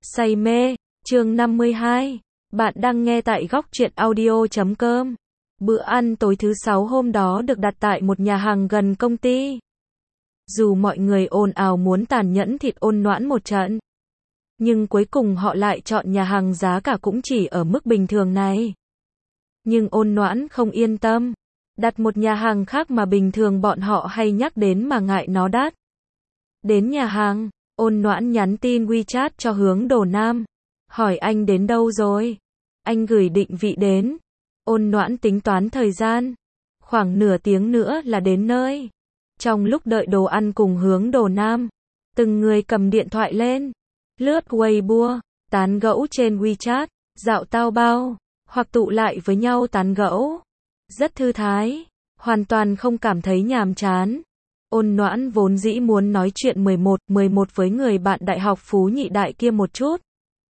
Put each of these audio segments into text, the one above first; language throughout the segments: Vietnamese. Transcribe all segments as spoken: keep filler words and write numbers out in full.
Say mê, chương năm mươi hai. Bạn đang nghe tại góc truyện audio chấm com. Bữa ăn tối thứ sáu hôm đó được đặt tại một nhà hàng gần công ty. Dù mọi người ồn ào muốn tàn nhẫn thịt Ôn Noãn một trận, nhưng cuối cùng họ lại chọn nhà hàng giá cả cũng chỉ ở mức bình thường này. Nhưng Ôn Noãn không yên tâm, đặt một nhà hàng khác mà bình thường bọn họ hay nhắc đến mà ngại nó đắt. Đến nhà hàng, Ôn Noãn nhắn tin WeChat cho Hướng Đồ Nam, hỏi anh đến đâu rồi? Anh gửi định vị đến. Ôn Noãn tính toán thời gian, khoảng nửa tiếng nữa là đến nơi. Trong lúc đợi đồ ăn cùng Hướng Đồ Nam, từng người cầm điện thoại lên, lướt Weibo, tán gẫu trên WeChat, dạo tao bao, hoặc tụ lại với nhau tán gẫu. Rất thư thái, hoàn toàn không cảm thấy nhàm chán. Ôn Noãn vốn dĩ muốn nói chuyện mười một mười một với người bạn đại học Phú Nhị Đại kia một chút.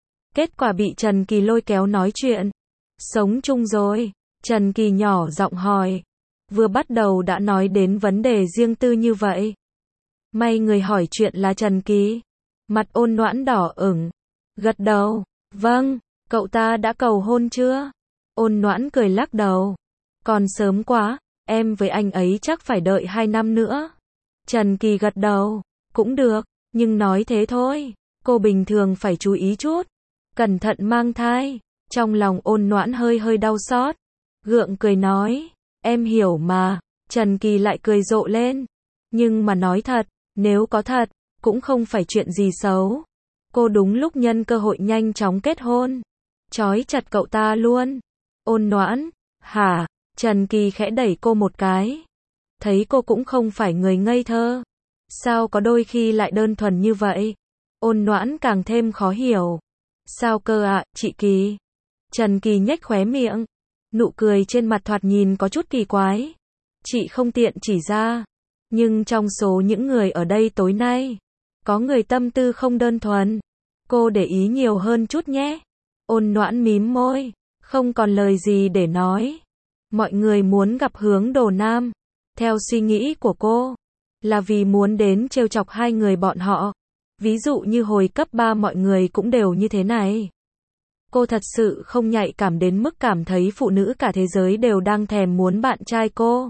Kết quả bị Trần Kỳ lôi kéo nói chuyện. Sống chung rồi? Trần Kỳ nhỏ giọng hỏi. Vừa bắt đầu đã nói đến vấn đề riêng tư như vậy. May người hỏi chuyện là Trần Kỳ. Mặt Ôn Noãn đỏ ửng. Gật đầu. Vâng, cậu ta đã cầu hôn chưa? Ôn Noãn cười lắc đầu. Còn sớm quá, em với anh ấy chắc phải đợi hai năm nữa. Trần Kỳ gật đầu. Cũng được, nhưng nói thế thôi. Cô bình thường phải chú ý chút. Cẩn thận mang thai. Trong lòng Ôn Noãn hơi hơi đau xót. Gượng cười nói. Em hiểu mà. Trần Kỳ lại cười rộ lên. Nhưng mà nói thật, nếu có thật, cũng không phải chuyện gì xấu. Cô đúng lúc nhân cơ hội nhanh chóng kết hôn. Chói chặt cậu ta luôn. Ôn Noãn. Hả? Trần Kỳ khẽ đẩy cô một cái. Thấy cô cũng không phải người ngây thơ. Sao có đôi khi lại đơn thuần như vậy? Ôn Noãn càng thêm khó hiểu. Sao cơ ạ, à, chị Kỳ? Trần Kỳ nhếch khóe miệng. Nụ cười trên mặt thoạt nhìn có chút kỳ quái. Chị không tiện chỉ ra. Nhưng trong số những người ở đây tối nay, có người tâm tư không đơn thuần. Cô để ý nhiều hơn chút nhé. Ôn Noãn mím môi. Không còn lời gì để nói. Mọi người muốn gặp Hướng Đồ Nam. Theo suy nghĩ của cô, là vì muốn đến trêu chọc hai người bọn họ. Ví dụ như hồi cấp ba mọi người cũng đều như thế này. Cô thật sự không nhạy cảm đến mức cảm thấy phụ nữ cả thế giới đều đang thèm muốn bạn trai cô.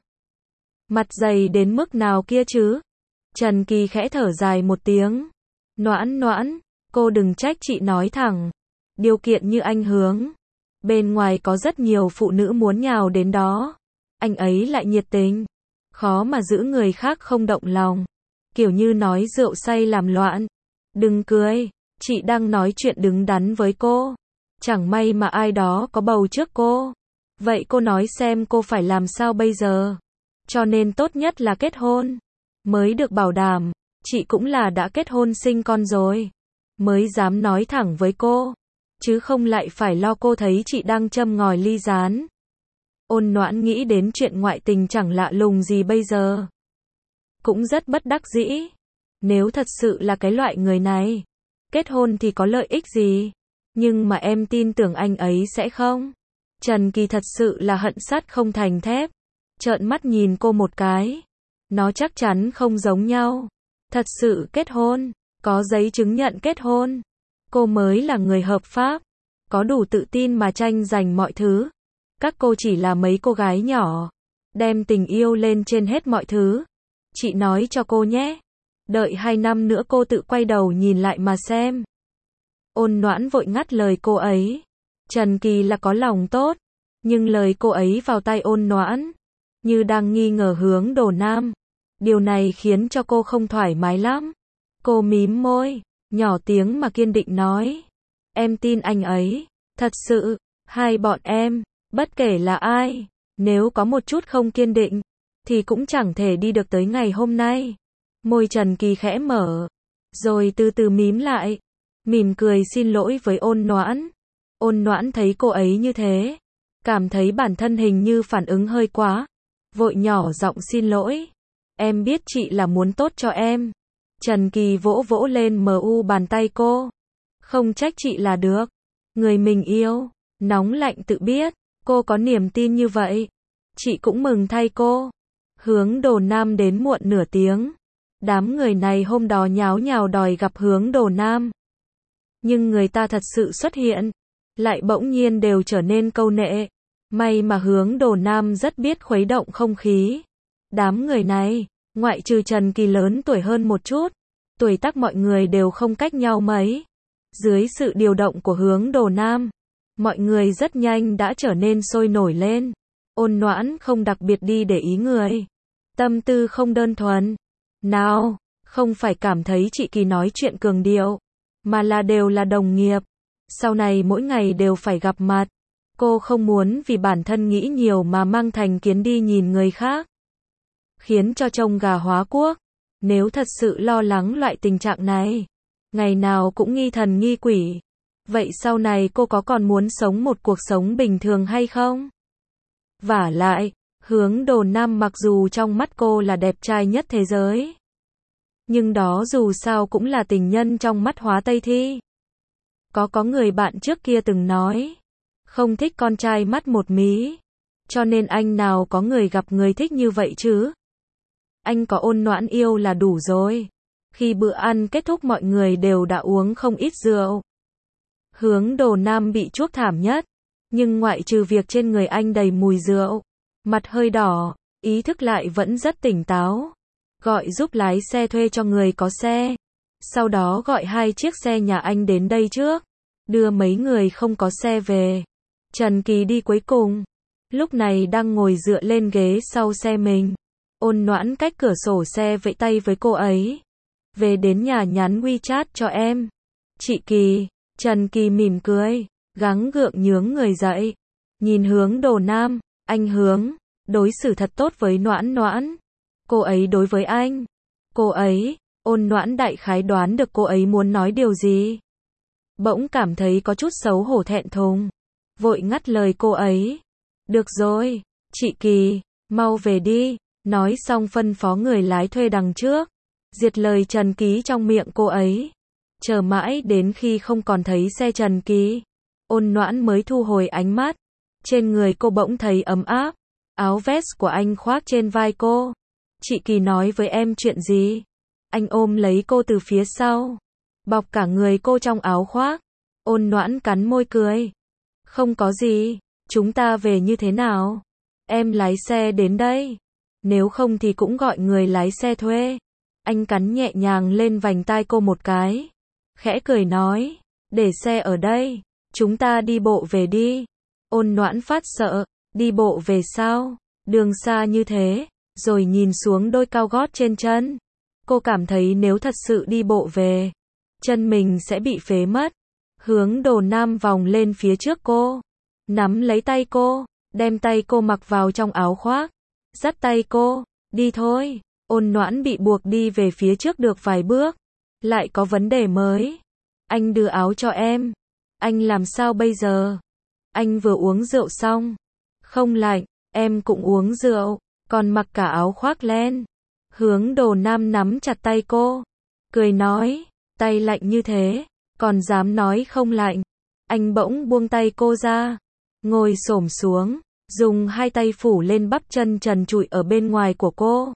Mặt dày đến mức nào kia chứ? Trần Kỳ khẽ thở dài một tiếng. Noãn Noãn, cô đừng trách chị nói thẳng. Điều kiện như anh Hướng, bên ngoài có rất nhiều phụ nữ muốn nhào đến đó. Anh ấy lại nhiệt tình, khó mà giữ người khác không động lòng. Kiểu như nói rượu say làm loạn. Đừng cười, chị đang nói chuyện đứng đắn với cô. Chẳng may mà ai đó có bầu trước cô. Vậy cô nói xem cô phải làm sao bây giờ? Cho nên tốt nhất là kết hôn. Mới được bảo đảm, chị cũng là đã kết hôn sinh con rồi. Mới dám nói thẳng với cô. Chứ không lại phải lo cô thấy chị đang châm ngòi ly gián. Ôn Noãn nghĩ đến chuyện ngoại tình chẳng lạ lùng gì bây giờ. Cũng rất bất đắc dĩ. Nếu thật sự là cái loại người này, kết hôn thì có lợi ích gì? Nhưng mà em tin tưởng anh ấy sẽ không. Trần Kỳ thật sự là hận sắt không thành thép. Trợn mắt nhìn cô một cái. Nó chắc chắn không giống nhau. Thật sự kết hôn, có giấy chứng nhận kết hôn. Cô mới là người hợp pháp. Có đủ tự tin mà tranh giành mọi thứ. Các cô chỉ là mấy cô gái nhỏ. Đem tình yêu lên trên hết mọi thứ. Chị nói cho cô nhé. Đợi hai năm nữa cô tự quay đầu nhìn lại mà xem. Ôn Noãn vội ngắt lời cô ấy. Trần Kỳ là có lòng tốt. Nhưng lời cô ấy vào tai Ôn Noãn, như đang nghi ngờ Hướng Đồ Nam. Điều này khiến cho cô không thoải mái lắm. Cô mím môi, nhỏ tiếng mà kiên định nói. Em tin anh ấy. Thật sự, hai bọn em, bất kể là ai, nếu có một chút không kiên định, thì cũng chẳng thể đi được tới ngày hôm nay. Môi Trần Kỳ khẽ mở, rồi từ từ mím lại, mỉm cười xin lỗi với Ôn Noãn. Ôn Noãn thấy cô ấy như thế, cảm thấy bản thân hình như phản ứng hơi quá, vội nhỏ giọng xin lỗi. Em biết chị là muốn tốt cho em. Trần Kỳ vỗ vỗ lên mu bàn tay cô. Không trách chị là được. Người mình yêu, nóng lạnh tự biết. Cô có niềm tin như vậy. Chị cũng mừng thay cô. Hướng Đồ Nam đến muộn nửa tiếng. Đám người này hôm đó nháo nhào đòi gặp Hướng Đồ Nam. Nhưng người ta thật sự xuất hiện, lại bỗng nhiên đều trở nên câu nệ. May mà Hướng Đồ Nam rất biết khuấy động không khí. Đám người này, ngoại trừ Trần Kỳ lớn tuổi hơn một chút, tuổi tác mọi người đều không cách nhau mấy. Dưới sự điều động của Hướng Đồ Nam, mọi người rất nhanh đã trở nên sôi nổi lên. Ôn Noãn không đặc biệt đi để ý người. Tâm tư không đơn thuần. Nào, không phải cảm thấy chị Kỳ nói chuyện cường điệu, mà là đều là đồng nghiệp. Sau này mỗi ngày đều phải gặp mặt. Cô không muốn vì bản thân nghĩ nhiều mà mang thành kiến đi nhìn người khác, khiến cho trông gà hóa cuốc. Nếu thật sự lo lắng loại tình trạng này, ngày nào cũng nghi thần nghi quỷ, vậy sau này cô có còn muốn sống một cuộc sống bình thường hay không? Vả lại, Hướng Đồ Nam mặc dù trong mắt cô là đẹp trai nhất thế giới, nhưng đó dù sao cũng là tình nhân trong mắt Hóa Tây Thi. Có có người bạn trước kia từng nói, không thích con trai mắt một mí, cho nên anh nào có người gặp người thích như vậy chứ? Anh có Ôn Noãn yêu là đủ rồi. Khi bữa ăn kết thúc mọi người đều đã uống không ít rượu. Hướng Đồ Nam bị chuốc thảm nhất, nhưng ngoại trừ việc trên người anh đầy mùi rượu, mặt hơi đỏ, ý thức lại vẫn rất tỉnh táo. Gọi giúp lái xe thuê cho người có xe. Sau đó gọi hai chiếc xe nhà anh đến đây trước, đưa mấy người không có xe về. Trần Kỳ đi cuối cùng, lúc này đang ngồi dựa lên ghế sau xe mình. Ôn Noãn cách cửa sổ xe vẫy tay với cô ấy. Về đến nhà nhắn WeChat cho em. Chị Kỳ. Trần Kỳ mỉm cười, gắng gượng nhướng người dậy. Nhìn Hướng Đồ Nam, anh Hướng, đối xử thật tốt với Noãn Noãn. Cô ấy đối với anh. Cô ấy, Ôn Noãn đại khái đoán được cô ấy muốn nói điều gì. Bỗng cảm thấy có chút xấu hổ thẹn thùng. Vội ngắt lời cô ấy. Được rồi, chị Kỳ, mau về đi. Nói xong phân phó người lái thuê đằng trước. Diệt lời Trần Ký trong miệng cô ấy. Chờ mãi đến khi không còn thấy xe Trần Ký, Ôn Noãn mới thu hồi ánh mắt. Trên người cô bỗng thấy ấm áp. Áo vest của anh khoác trên vai cô. Chị Kỳ nói với em chuyện gì? Anh ôm lấy cô từ phía sau, bọc cả người cô trong áo khoác. Ôn Noãn cắn môi cười. Không có gì, chúng ta về như thế nào? Em lái xe đến đây. Nếu không thì cũng gọi người lái xe thuê. Anh cắn nhẹ nhàng lên vành tai cô một cái. Khẽ cười nói, để xe ở đây, chúng ta đi bộ về đi. Ôn Noãn phát sợ, đi bộ về sao? Đường xa như thế, rồi nhìn xuống đôi cao gót trên chân. Cô cảm thấy nếu thật sự đi bộ về, chân mình sẽ bị phế mất. Hướng Đồ Nam vòng lên phía trước cô, nắm lấy tay cô, đem tay cô mặc vào trong áo khoác, dắt tay cô, đi thôi. Ôn Noãn bị buộc đi về phía trước được vài bước, lại có vấn đề mới. Anh đưa áo cho em. Anh làm sao bây giờ? Anh vừa uống rượu xong. Không lạnh, em cũng uống rượu, còn mặc cả áo khoác len. Hướng Đồ Nam nắm chặt tay cô, cười nói, tay lạnh như thế, còn dám nói không lạnh. Anh bỗng buông tay cô ra, ngồi xổm xuống, dùng hai tay phủ lên bắp chân trần trụi ở bên ngoài của cô.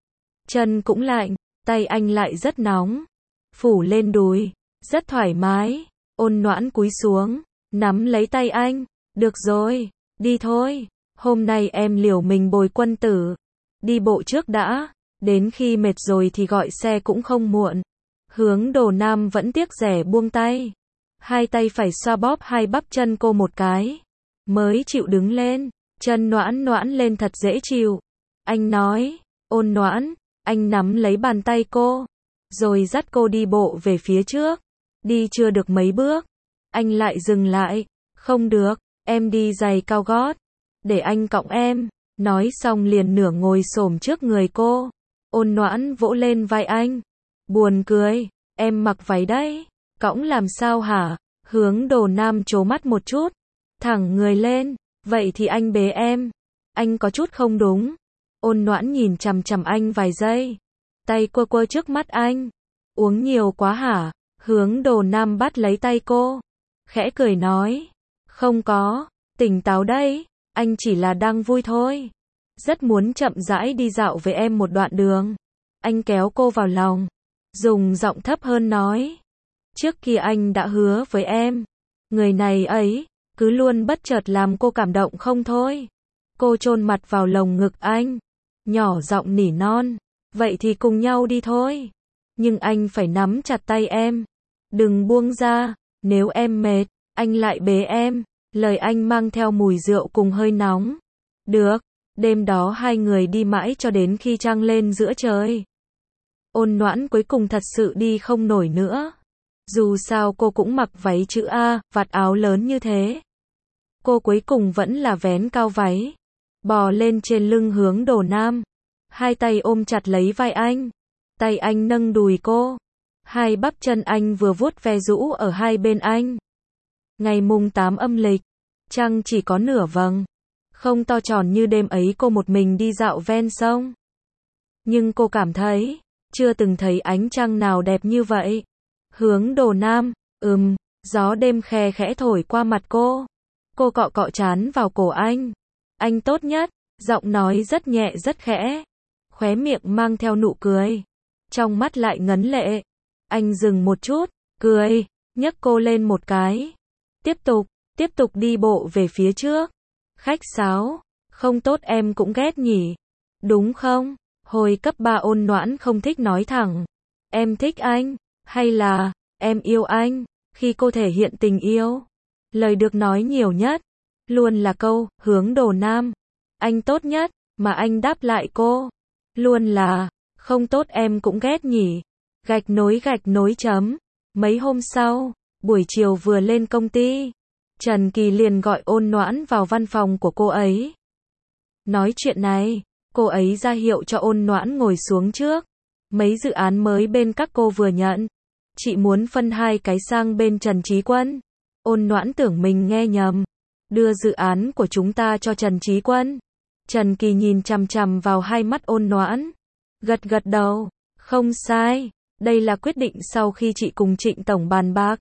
Chân cũng lạnh, tay anh lại rất nóng, phủ lên đùi, rất thoải mái. Ôn Noãn cúi xuống, nắm lấy tay anh, được rồi, đi thôi, hôm nay em liều mình bồi quân tử. Đi bộ trước đã, đến khi mệt rồi thì gọi xe cũng không muộn. Hướng Đồ Nam vẫn tiếc rẻ buông tay, hai tay phải xoa bóp hai bắp chân cô một cái, mới chịu đứng lên. Chân Noãn Noãn lên thật dễ chịu. Anh nói, Ôn Noãn. Anh nắm lấy bàn tay cô, rồi dắt cô đi bộ về phía trước. Đi chưa được mấy bước, anh lại dừng lại. Không được, em đi giày cao gót, để anh cõng em. Nói xong liền nửa ngồi xổm trước người cô. Ôn Noãn vỗ lên vai anh, buồn cười, em mặc váy đấy, cõng làm sao hả? Hướng Đồ Nam trố mắt một chút, thẳng người lên, vậy thì anh bế em. Anh có chút không đúng. Ôn Noãn nhìn chằm chằm anh vài giây, tay quơ quơ trước mắt anh. Uống nhiều quá hả? Hướng Đồ Nam bắt lấy tay cô, khẽ cười nói, không có, tỉnh táo đấy, anh chỉ là đang vui thôi. Rất muốn chậm rãi đi dạo với em một đoạn đường. Anh kéo cô vào lòng, dùng giọng thấp hơn nói, Trước kia anh đã hứa với em. Người này ấy, cứ luôn bất chợt làm cô cảm động không thôi. Cô chôn mặt vào lồng ngực anh, nhỏ giọng nỉ non. Vậy thì cùng nhau đi thôi. Nhưng anh phải nắm chặt tay em. Đừng buông ra, nếu em mệt, anh lại bế em. Lời anh mang theo mùi rượu cùng hơi nóng. Được, đêm đó hai người đi mãi cho đến khi trăng lên giữa trời. Ôn Noãn cuối cùng thật sự đi không nổi nữa. Dù sao cô cũng mặc váy chữ A, vạt áo lớn như thế. Cô cuối cùng vẫn là vén cao váy, bò lên trên lưng hướng Đồ Nam. Hai tay ôm chặt lấy vai anh. Tay anh nâng đùi cô. Hai bắp chân anh vừa vuốt ve rũ ở hai bên anh. Ngày mùng tám âm lịch, trăng chỉ có nửa vầng. Không to tròn như đêm ấy cô một mình đi dạo ven sông. Nhưng cô cảm thấy, chưa từng thấy ánh trăng nào đẹp như vậy. Hướng Đồ Nam, ừm, gió đêm khe khẽ thổi qua mặt cô. Cô cọ cọ trán vào cổ anh. Anh tốt nhất, giọng nói rất nhẹ rất khẽ. Khóe miệng mang theo nụ cười. Trong mắt lại ngấn lệ. Anh dừng một chút, cười, nhấc cô lên một cái. Tiếp tục, tiếp tục đi bộ về phía trước. Khách sáo, không tốt em cũng ghét nhỉ. Đúng không? Hồi cấp ba Ôn Noãn không thích nói thẳng. Em thích anh, hay là, em yêu anh. Khi cô thể hiện tình yêu, lời được nói nhiều nhất, luôn là câu, hướng Đồ Nam. Anh tốt nhất, mà anh đáp lại cô. Luôn là, không tốt em cũng ghét nhỉ. Gạch nối gạch nối chấm. Mấy hôm sau, buổi chiều vừa lên công ty, Trần Kỳ liền gọi Ôn Noãn vào văn phòng của cô ấy. Nói chuyện này, cô ấy ra hiệu cho Ôn Noãn ngồi xuống trước. Mấy dự án mới bên các cô vừa nhận, chị muốn phân hai cái sang bên Trần Chí Quân. Ôn Noãn tưởng mình nghe nhầm. Đưa dự án của chúng ta cho Trần Chí Quân. Trần Kỳ nhìn chằm chằm vào hai mắt Ôn Noãn. Gật gật đầu. Không sai. Đây là quyết định sau khi chị cùng Trịnh Tổng bàn bạc.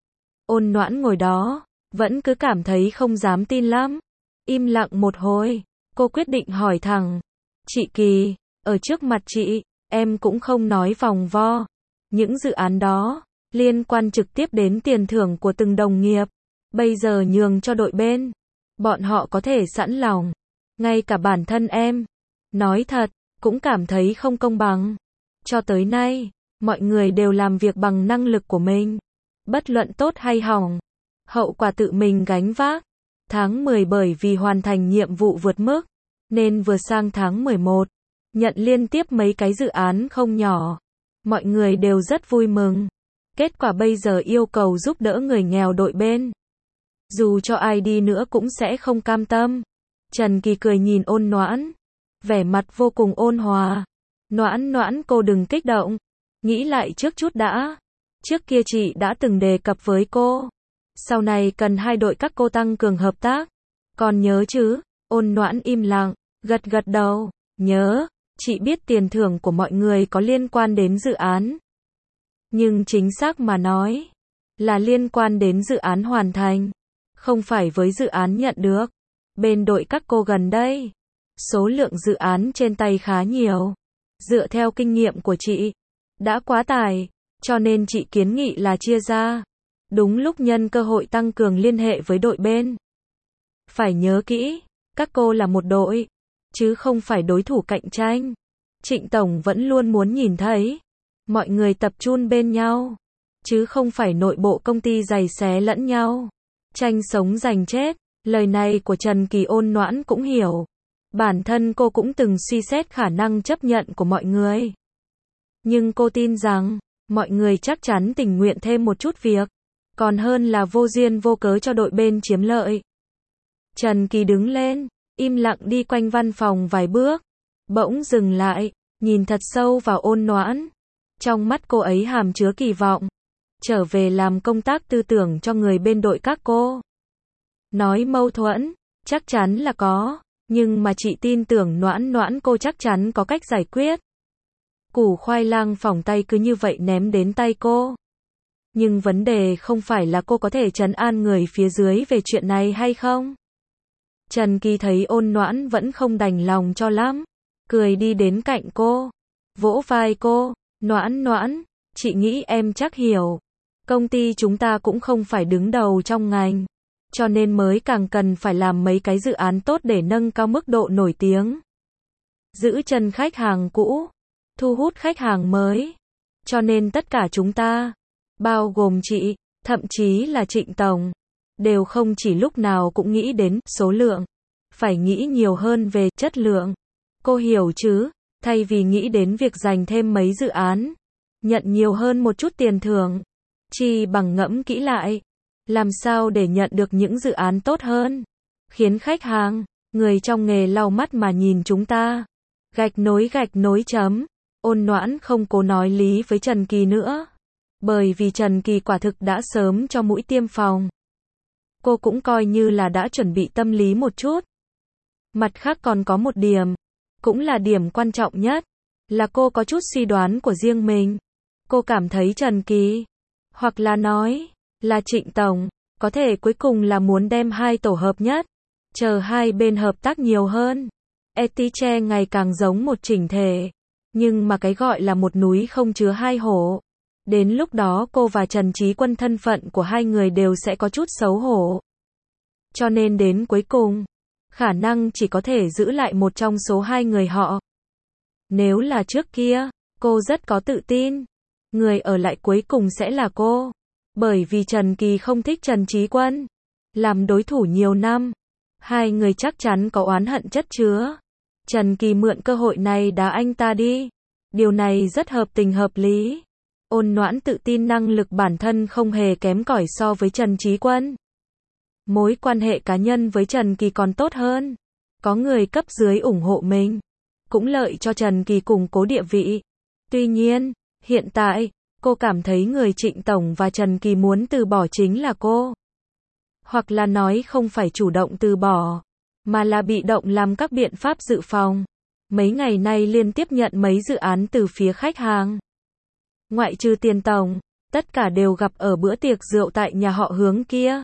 Ôn Noãn ngồi đó, vẫn cứ cảm thấy không dám tin lắm. Im lặng một hồi, cô quyết định hỏi thẳng. Chị Kỳ, ở trước mặt chị, em cũng không nói vòng vo. Những dự án đó, liên quan trực tiếp đến tiền thưởng của từng đồng nghiệp. Bây giờ nhường cho đội bên. Bọn họ có thể sẵn lòng. Ngay cả bản thân em, nói thật, cũng cảm thấy không công bằng. Cho tới nay, mọi người đều làm việc bằng năng lực của mình. Bất luận tốt hay hỏng, hậu quả tự mình gánh vác. Tháng mười bởi vì hoàn thành nhiệm vụ vượt mức, nên vừa sang tháng mười một, nhận liên tiếp mấy cái dự án không nhỏ. Mọi người đều rất vui mừng. Kết quả bây giờ yêu cầu giúp đỡ người nghèo đội bên. Dù cho ai đi nữa cũng sẽ không cam tâm. Trần Kỳ cười nhìn Ôn Noãn, vẻ mặt vô cùng ôn hòa. Noãn Noãn cô đừng kích động. Nghĩ lại trước chút đã. Trước kia chị đã từng đề cập với cô. Sau này cần hai đội các cô tăng cường hợp tác. Còn nhớ chứ? Ôn Noãn im lặng, gật gật đầu. Nhớ, chị biết tiền thưởng của mọi người có liên quan đến dự án. Nhưng chính xác mà nói, là liên quan đến dự án hoàn thành. Không phải với dự án nhận được. Bên đội các cô gần đây, số lượng dự án trên tay khá nhiều. Dựa theo kinh nghiệm của chị, đã quá tải, cho nên chị kiến nghị là chia ra. Đúng lúc nhân cơ hội tăng cường liên hệ với đội bên. Phải nhớ kỹ, các cô là một đội, chứ không phải đối thủ cạnh tranh. Trịnh Tổng vẫn luôn muốn nhìn thấy mọi người tập trung bên nhau, chứ không phải nội bộ công ty giày xé lẫn nhau, tranh sống giành chết. Lời này của Trần Kỳ Ôn Noãn cũng hiểu. Bản thân cô cũng từng suy xét khả năng chấp nhận của mọi người. Nhưng cô tin rằng, mọi người chắc chắn tình nguyện thêm một chút việc, còn hơn là vô duyên vô cớ cho đội bên chiếm lợi. Trần Kỳ đứng lên, im lặng đi quanh văn phòng vài bước, bỗng dừng lại, nhìn thật sâu vào Ôn Noãn. Trong mắt cô ấy hàm chứa kỳ vọng, trở về làm công tác tư tưởng cho người bên đội các cô. Nói mâu thuẫn, chắc chắn là có, nhưng mà chị tin tưởng Noãn Noãn cô chắc chắn có cách giải quyết. Củ khoai lang phỏng tay cứ như vậy ném đến tay cô. Nhưng vấn đề không phải là cô có thể trấn an người phía dưới về chuyện này hay không. Trần Kỳ thấy Ôn Noãn vẫn không đành lòng cho lắm, cười đi đến cạnh cô, vỗ vai cô. Noãn Noãn, chị nghĩ em chắc hiểu. Công ty chúng ta cũng không phải đứng đầu trong ngành, cho nên mới càng cần phải làm mấy cái dự án tốt để nâng cao mức độ nổi tiếng. Giữ chân khách hàng cũ, thu hút khách hàng mới. Cho nên tất cả chúng ta, bao gồm chị, thậm chí là Trịnh Tổng, đều không chỉ lúc nào cũng nghĩ đến số lượng, phải nghĩ nhiều hơn về chất lượng. Cô hiểu chứ, thay vì nghĩ đến việc dành thêm mấy dự án, nhận nhiều hơn một chút tiền thưởng, chi bằng ngẫm kỹ lại, làm sao để nhận được những dự án tốt hơn, khiến khách hàng, người trong nghề lau mắt mà nhìn chúng ta. Gạch nối gạch nối chấm. Ôn Noãn không cố nói lý với Trần Kỳ nữa, bởi vì Trần Kỳ quả thực đã sớm cho mũi tiêm phòng. Cô cũng coi như là đã chuẩn bị tâm lý một chút. Mặt khác còn có một điểm, cũng là điểm quan trọng nhất, là cô có chút suy đoán của riêng mình. Cô cảm thấy Trần Kỳ, hoặc là nói, là Trịnh Tổng, có thể cuối cùng là muốn đem hai tổ hợp nhất, chờ hai bên hợp tác nhiều hơn. Etiche ngày càng giống một chỉnh thể, nhưng mà cái gọi là một núi không chứa hai hổ. Đến lúc đó cô và Trần Chí Quân thân phận của hai người đều sẽ có chút xấu hổ. Cho nên đến cuối cùng, khả năng chỉ có thể giữ lại một trong số hai người họ. Nếu là trước kia, cô rất có tự tin, người ở lại cuối cùng sẽ là cô. Bởi vì Trần Kỳ không thích Trần Chí Quân, làm đối thủ nhiều năm, hai người chắc chắn có oán hận chất chứa. Trần Kỳ mượn cơ hội này đá anh ta đi. Điều này rất hợp tình hợp lý. Ôn Noãn tự tin năng lực bản thân không hề kém cỏi so với Trần Chí Quân. Mối quan hệ cá nhân với Trần Kỳ còn tốt hơn. Có người cấp dưới ủng hộ mình, cũng lợi cho Trần Kỳ củng cố địa vị. Tuy nhiên, hiện tại, cô cảm thấy người Trịnh Tổng và Trần Kỳ muốn từ bỏ chính là cô. Hoặc là nói không phải chủ động từ bỏ, mà là bị động làm các biện pháp dự phòng. Mấy ngày nay liên tiếp nhận mấy dự án từ phía khách hàng. Ngoại trừ Tiền Tổng, tất cả đều gặp ở bữa tiệc rượu tại nhà họ Hướng kia.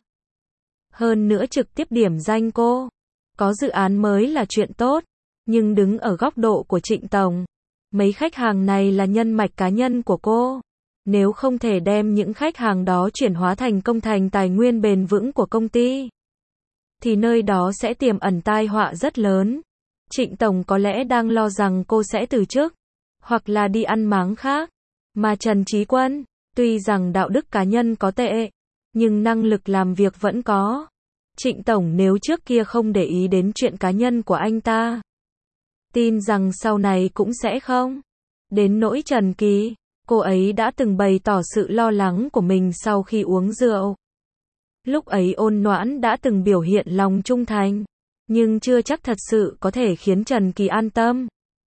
Hơn nữa trực tiếp điểm danh cô. Có dự án mới là chuyện tốt, nhưng đứng ở góc độ của Trịnh Tổng, mấy khách hàng này là nhân mạch cá nhân của cô. Nếu không thể đem những khách hàng đó chuyển hóa thành công thành tài nguyên bền vững của công ty, thì nơi đó sẽ tiềm ẩn tai họa rất lớn. Trịnh Tổng có lẽ đang lo rằng cô sẽ từ chức, hoặc là đi ăn máng khác. Mà Trần Chí Quân, tuy rằng đạo đức cá nhân có tệ, nhưng năng lực làm việc vẫn có. Trịnh Tổng nếu trước kia không để ý đến chuyện cá nhân của anh ta, tin rằng sau này cũng sẽ không. Đến nỗi Trần Kỳ, cô ấy đã từng bày tỏ sự lo lắng của mình sau khi uống rượu. Lúc ấy Ôn Noãn đã từng biểu hiện lòng trung thành, nhưng chưa chắc thật sự có thể khiến Trần Kỳ an tâm.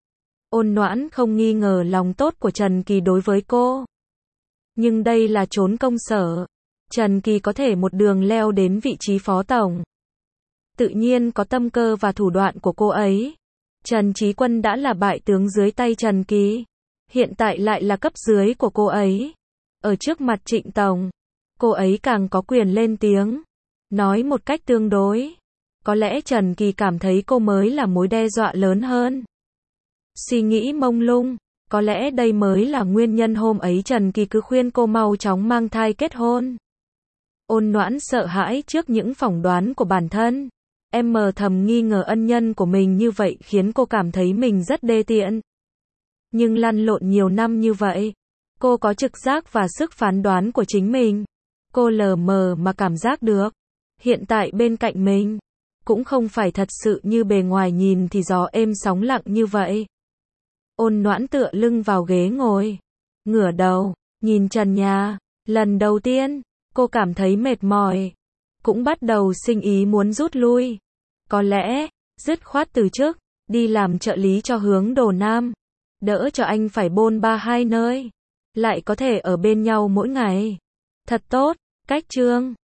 Ôn Noãn không nghi ngờ lòng tốt của Trần Kỳ đối với cô. Nhưng đây là trốn công sở. Trần Kỳ có thể một đường leo đến vị trí phó tổng. Tự nhiên có tâm cơ và thủ đoạn của cô ấy. Trần Chí Quân đã là bại tướng dưới tay Trần Kỳ, hiện tại lại là cấp dưới của cô ấy. Ở trước mặt Trịnh Tổng, cô ấy càng có quyền lên tiếng. Nói một cách tương đối, có lẽ Trần Kỳ cảm thấy cô mới là mối đe dọa lớn hơn. Suy nghĩ mông lung, có lẽ đây mới là nguyên nhân hôm ấy Trần Kỳ cứ khuyên cô mau chóng mang thai kết hôn. Ôn Noãn sợ hãi trước những phỏng đoán của bản thân. Em mờ thầm nghi ngờ ân nhân của mình như vậy khiến cô cảm thấy mình rất đê tiện. Nhưng lăn lộn nhiều năm như vậy, cô có trực giác và sức phán đoán của chính mình. Cô lờ mờ mà cảm giác được, hiện tại bên cạnh mình, cũng không phải thật sự như bề ngoài nhìn thì gió êm sóng lặng như vậy. Ôn Noãn tựa lưng vào ghế ngồi, ngửa đầu, nhìn trần nhà. Lần đầu tiên, cô cảm thấy mệt mỏi, cũng bắt đầu sinh ý muốn rút lui. Có lẽ, dứt khoát từ chức, đi làm trợ lý cho Hướng Đồ Nam. Đỡ cho anh phải bôn ba hai nơi, lại có thể ở bên nhau mỗi ngày. Thật tốt, cách chương.